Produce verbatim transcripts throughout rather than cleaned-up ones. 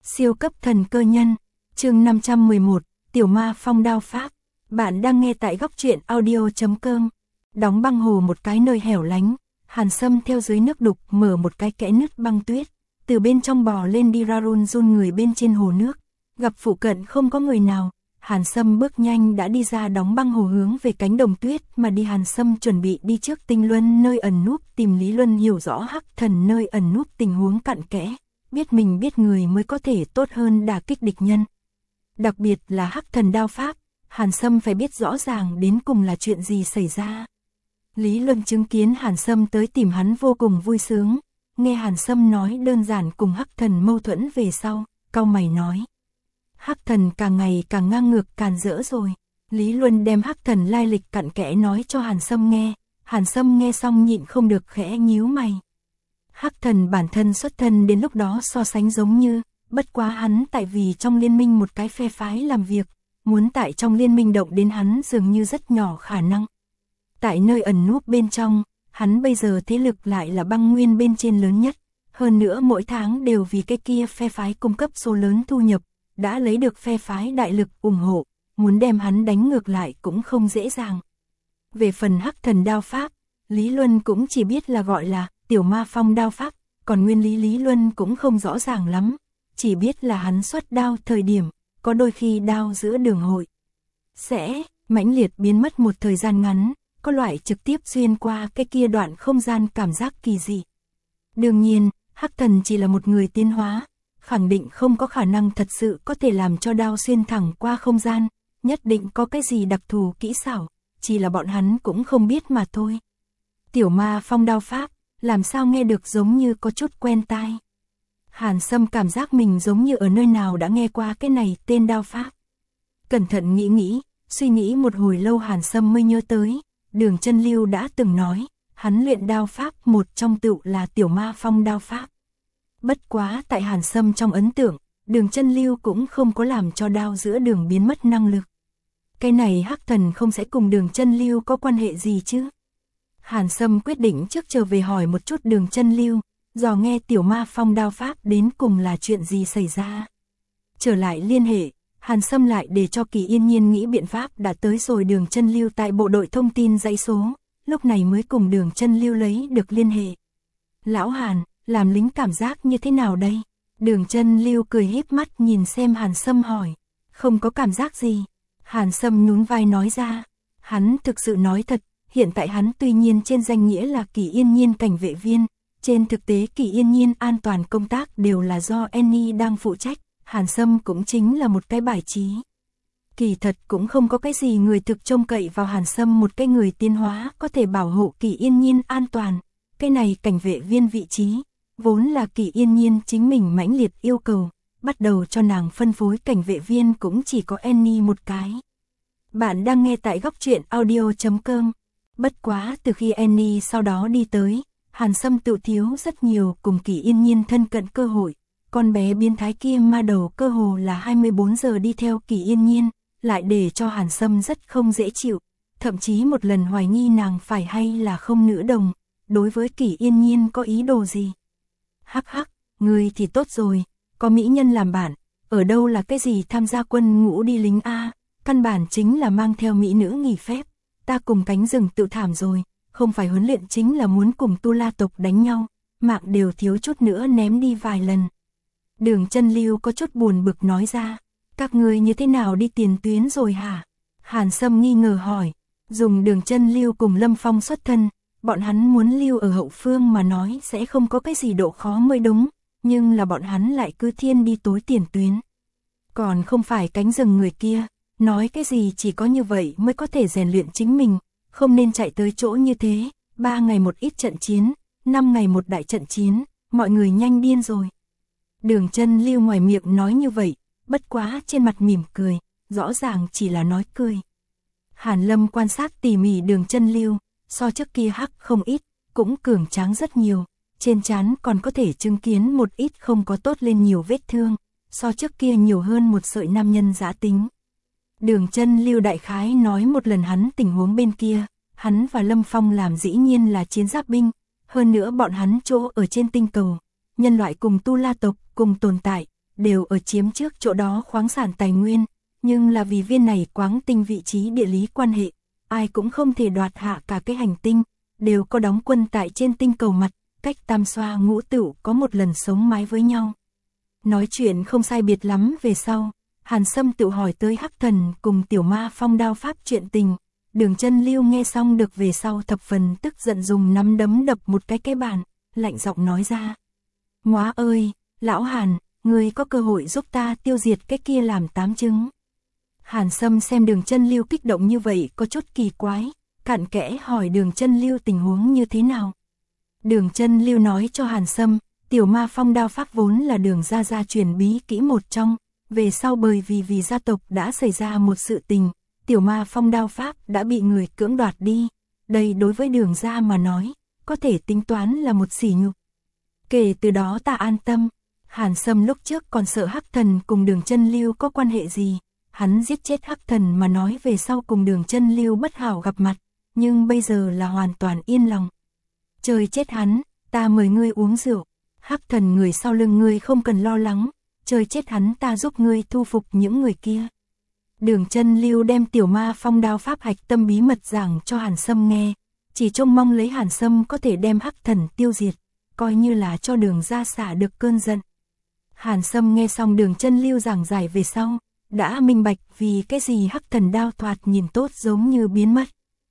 Siêu cấp thần cơ nhân, chương năm trăm mười một, Tiểu Ma Phong đao pháp. Bạn đang nghe tại góc truyện audio chấm com. Đóng băng hồ một cái nơi hẻo lánh, Hàn Sâm theo dưới nước đục mở một cái kẽ nứt băng tuyết, từ bên trong bò lên đi ra run run người bên trên hồ nước. Gặp phụ cận không có người nào, Hàn Sâm bước nhanh đã đi ra đóng băng hồ hướng về cánh đồng tuyết mà đi. Hàn Sâm chuẩn bị đi trước Tinh Luân nơi ẩn núp tìm Lý Luân hiểu rõ Hắc Thần nơi ẩn núp tình huống cặn kẽ, biết mình biết người mới có thể tốt hơn đả kích địch nhân. Đặc biệt là Hắc Thần đao pháp, Hàn Sâm phải biết rõ ràng đến cùng là chuyện gì xảy ra. Lý Luân chứng kiến Hàn Sâm tới tìm hắn vô cùng vui sướng, nghe Hàn Sâm nói đơn giản cùng Hắc Thần mâu thuẫn về sau, cau mày nói. Hắc Thần càng ngày càng ngang ngược càn rỡ rồi. Lý Luân đem Hắc Thần lai lịch cặn kẽ nói cho Hàn Sâm nghe, Hàn Sâm nghe xong nhịn không được khẽ nhíu mày. Hắc Thần bản thân xuất thân đến lúc đó so sánh giống như, bất quá hắn tại vì trong liên minh một cái phe phái làm việc, muốn tại trong liên minh động đến hắn dường như rất nhỏ khả năng. Tại nơi ẩn núp bên trong, hắn bây giờ thế lực lại là băng nguyên bên trên lớn nhất, hơn nữa mỗi tháng đều vì cái kia phe phái cung cấp số lớn thu nhập, đã lấy được phe phái đại lực ủng hộ, muốn đem hắn đánh ngược lại cũng không dễ dàng. Về phần Hắc Thần đao pháp, Lý Luân cũng chỉ biết là gọi là Tiểu Ma Phong đao pháp, còn nguyên lý Lý Luân cũng không rõ ràng lắm, chỉ biết là hắn xuất đao thời điểm, có đôi khi đao giữa đường hội sẽ mãnh liệt biến mất một thời gian ngắn, có loại trực tiếp xuyên qua cái kia đoạn không gian cảm giác kỳ dị. Đương nhiên, Hắc Thần chỉ là một người tiến hóa, khẳng định không có khả năng thật sự có thể làm cho đao xuyên thẳng qua không gian, nhất định có cái gì đặc thù kỹ xảo, chỉ là bọn hắn cũng không biết mà thôi. Tiểu Ma Phong đao pháp, làm sao nghe được giống như có chút quen tai. Hàn Sâm cảm giác mình giống như ở nơi nào đã nghe qua cái này tên đao pháp. Cẩn thận nghĩ nghĩ, suy nghĩ một hồi lâu Hàn Sâm mới nhớ tới, Đường Chân Lưu đã từng nói, hắn luyện đao pháp một trong tựu là Tiểu Ma Phong đao pháp. Bất quá tại Hàn Sâm trong ấn tượng, Đường Chân Lưu cũng không có làm cho đao giữa đường biến mất năng lực. Cái này Hắc Thần không sẽ cùng Đường Chân Lưu có quan hệ gì chứ? Hàn Sâm quyết định trước trở về hỏi một chút Đường Chân Lưu, dò nghe Tiểu Ma Phong đao pháp đến cùng là chuyện gì xảy ra. Trở lại liên hệ, Hàn Sâm lại để cho Kỳ Yên Nhiên nghĩ biện pháp đã tới rồi Đường Chân Lưu tại bộ đội thông tin dãy số, lúc này mới cùng Đường Chân Lưu lấy được liên hệ. Lão Hàn, làm lính cảm giác như thế nào đây? Đường Chân Lưu cười híp mắt nhìn xem Hàn Sâm hỏi. Không có cảm giác gì. Hàn Sâm nhún vai nói ra. Hắn thực sự nói thật, hiện tại hắn tuy nhiên trên danh nghĩa là Kỳ Yên Nhiên cảnh vệ viên, trên thực tế Kỳ Yên Nhiên an toàn công tác đều là do Annie đang phụ trách, Hàn Sâm cũng chính là một cái bài trí. Kỳ thật cũng không có cái gì người thực trông cậy vào Hàn Sâm một cái người tiến hóa có thể bảo hộ Kỳ Yên Nhiên an toàn. Cái này cảnh vệ viên vị trí, vốn là Kỳ Yên Nhiên chính mình mãnh liệt yêu cầu, bắt đầu cho nàng phân phối cảnh vệ viên cũng chỉ có Annie một cái. Bạn đang nghe tại góc truyện audio chấm com. Bất quá từ khi Annie sau đó đi tới, Hàn Sâm tự thiếu rất nhiều cùng Kỳ Yên Nhiên thân cận cơ hội. Con bé biến thái kia ma đầu cơ hồ là hai mươi bốn giờ đi theo Kỳ Yên Nhiên, lại để cho Hàn Sâm rất không dễ chịu, thậm chí một lần hoài nghi nàng phải hay là không nữ đồng, đối với Kỳ Yên Nhiên có ý đồ gì. Hắc hắc, người thì tốt rồi, có mỹ nhân làm bạn, ở đâu là cái gì tham gia quân ngũ đi lính A, căn bản chính là mang theo mỹ nữ nghỉ phép, ta cùng cánh rừng tự thảm rồi, không phải huấn luyện chính là muốn cùng Tu La tộc đánh nhau, mạng đều thiếu chút nữa ném đi vài lần. Đường Chân Lưu có chút buồn bực nói ra, các ngươi như thế nào đi tiền tuyến rồi hả? Hàn Sâm nghi ngờ hỏi, dùng Đường Chân Lưu cùng Lâm Phong xuất thân, bọn hắn muốn lưu ở hậu phương mà nói sẽ không có cái gì độ khó mới đúng, nhưng là bọn hắn lại cứ thiên đi tối tiền tuyến. Còn không phải cánh rừng người kia, nói cái gì chỉ có như vậy mới có thể rèn luyện chính mình, không nên chạy tới chỗ như thế, ba ngày một ít trận chiến, năm ngày một đại trận chiến, mọi người nhanh điên rồi. Đường Chân Lưu ngoài miệng nói như vậy, bất quá trên mặt mỉm cười, rõ ràng chỉ là nói cười. Hàn Lâm quan sát tỉ mỉ Đường Chân Lưu, so trước kia hắc không ít, cũng cường tráng rất nhiều, trên trán còn có thể chứng kiến một ít không có tốt lên nhiều vết thương, so trước kia nhiều hơn một sợi nam nhân dã tính. Đường Chân Lưu đại khái nói một lần hắn tình huống bên kia, hắn và Lâm Phong làm dĩ nhiên là chiến giáp binh, hơn nữa bọn hắn chỗ ở trên tinh cầu, nhân loại cùng Tu La tộc cùng tồn tại, đều ở chiếm trước chỗ đó khoáng sản tài nguyên, nhưng là vì viên này quáng tinh vị trí địa lý quan hệ, ai cũng không thể đoạt hạ cả cái hành tinh, đều có đóng quân tại trên tinh cầu mặt, cách tam xoa ngũ tửu có một lần sống mái với nhau. Nói chuyện không sai biệt lắm về sau, Hàn Sâm tự hỏi tới Hắc Thần cùng Tiểu Ma Phong đao pháp chuyện tình. Đường Chân Lưu nghe xong được về sau thập phần tức giận dùng nắm đấm đập một cái cái bàn, lạnh giọng nói ra. Ngóa ơi, lão Hàn, ngươi có cơ hội giúp ta tiêu diệt cái kia làm tám trứng. Hàn Sâm xem Đường Chân Lưu kích động như vậy có chút kỳ quái, cặn kẽ hỏi Đường Chân Lưu tình huống như thế nào. Đường Chân Lưu nói cho Hàn Sâm, Tiểu Ma Phong đao pháp vốn là Đường gia gia truyền bí kỹ một trong, về sau bởi vì vì gia tộc đã xảy ra một sự tình, Tiểu Ma Phong đao pháp đã bị người cưỡng đoạt đi. Đây đối với Đường gia mà nói, có thể tính toán là một sỉ nhục. Kể từ đó ta an tâm. Hàn Sâm lúc trước còn sợ Hắc Thần cùng Đường Chân Lưu có quan hệ gì, hắn giết chết Hắc Thần mà nói về sau cùng Đường Chân Lưu bất hảo gặp mặt, nhưng bây giờ là hoàn toàn yên lòng. Trời chết hắn, ta mời ngươi uống rượu. Hắc Thần người sau lưng ngươi không cần lo lắng, trời chết hắn ta giúp ngươi thu phục những người kia. Đường Chân Lưu đem Tiểu Ma Phong đao pháp hạch tâm bí mật giảng cho Hàn Sâm nghe, chỉ trông mong lấy Hàn Sâm có thể đem Hắc Thần tiêu diệt, coi như là cho Đường gia xả được cơn giận. Hàn Sâm nghe xong Đường Chân Lưu giảng giải về sau, đã minh bạch vì cái gì Hắc Thần đao thoạt nhìn tốt giống như biến mất.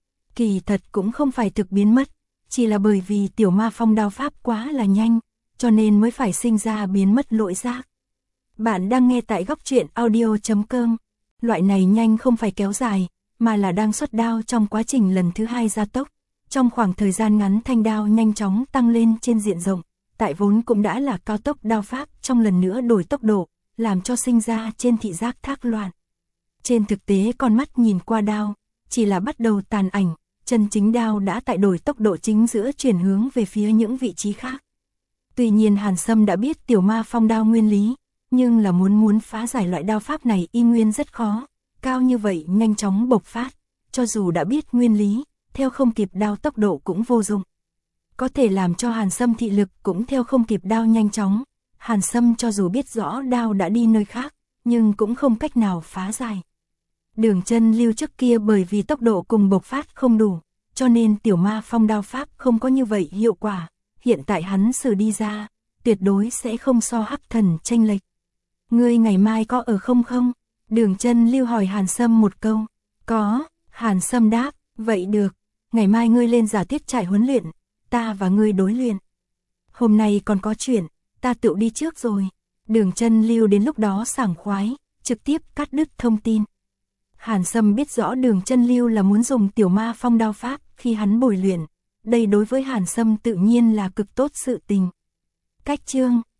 Kỳ thật cũng không phải thực biến mất, chỉ là bởi vì Tiểu Ma Phong đao pháp quá là nhanh, cho nên mới phải sinh ra biến mất lỗi giác. Bạn đang nghe tại góc truyện audio chấm com. Loại này nhanh không phải kéo dài, mà là đang xuất đao trong quá trình lần thứ hai gia tốc. Trong khoảng thời gian ngắn thanh đao nhanh chóng tăng lên trên diện rộng, tại vốn cũng đã là cao tốc đao pháp trong lần nữa đổi tốc độ, làm cho sinh ra trên thị giác thác loạn. Trên thực tế con mắt nhìn qua đao, chỉ là bắt đầu tàn ảnh, chân chính đao đã tại đổi tốc độ chính giữa chuyển hướng về phía những vị trí khác. Tuy nhiên Hàn Sâm đã biết Tiểu Ma Phong đao nguyên lý, nhưng là muốn muốn phá giải loại đao pháp này y nguyên rất khó, cao như vậy nhanh chóng bộc phát, cho dù đã biết nguyên lý, theo không kịp đao tốc độ cũng vô dụng. Có thể làm cho Hàn Sâm thị lực cũng theo không kịp đao nhanh chóng, Hàn Sâm cho dù biết rõ đao đã đi nơi khác, nhưng cũng không cách nào phá giải. Đường Chân Lưu trước kia bởi vì tốc độ cùng bộc phát không đủ, cho nên Tiểu Ma Phong đao pháp không có như vậy hiệu quả, hiện tại hắn sử đi ra, tuyệt đối sẽ không so Hắc Thần chênh lệch. Ngươi ngày mai có ở không không? Đường Chân Lưu hỏi Hàn Sâm một câu. Có, Hàn Sâm đáp, vậy được, ngày mai ngươi lên giả thiết trại huấn luyện, ta và ngươi đối luyện. Hôm nay còn có chuyện, ta tự đi trước rồi. Đường Chân Lưu đến lúc đó sảng khoái, trực tiếp cắt đứt thông tin. Hàn Sâm biết rõ Đường Chân Lưu là muốn dùng Tiểu Ma Phong đao pháp khi hắn bồi luyện, đây đối với Hàn Sâm tự nhiên là cực tốt sự tình. Cách chương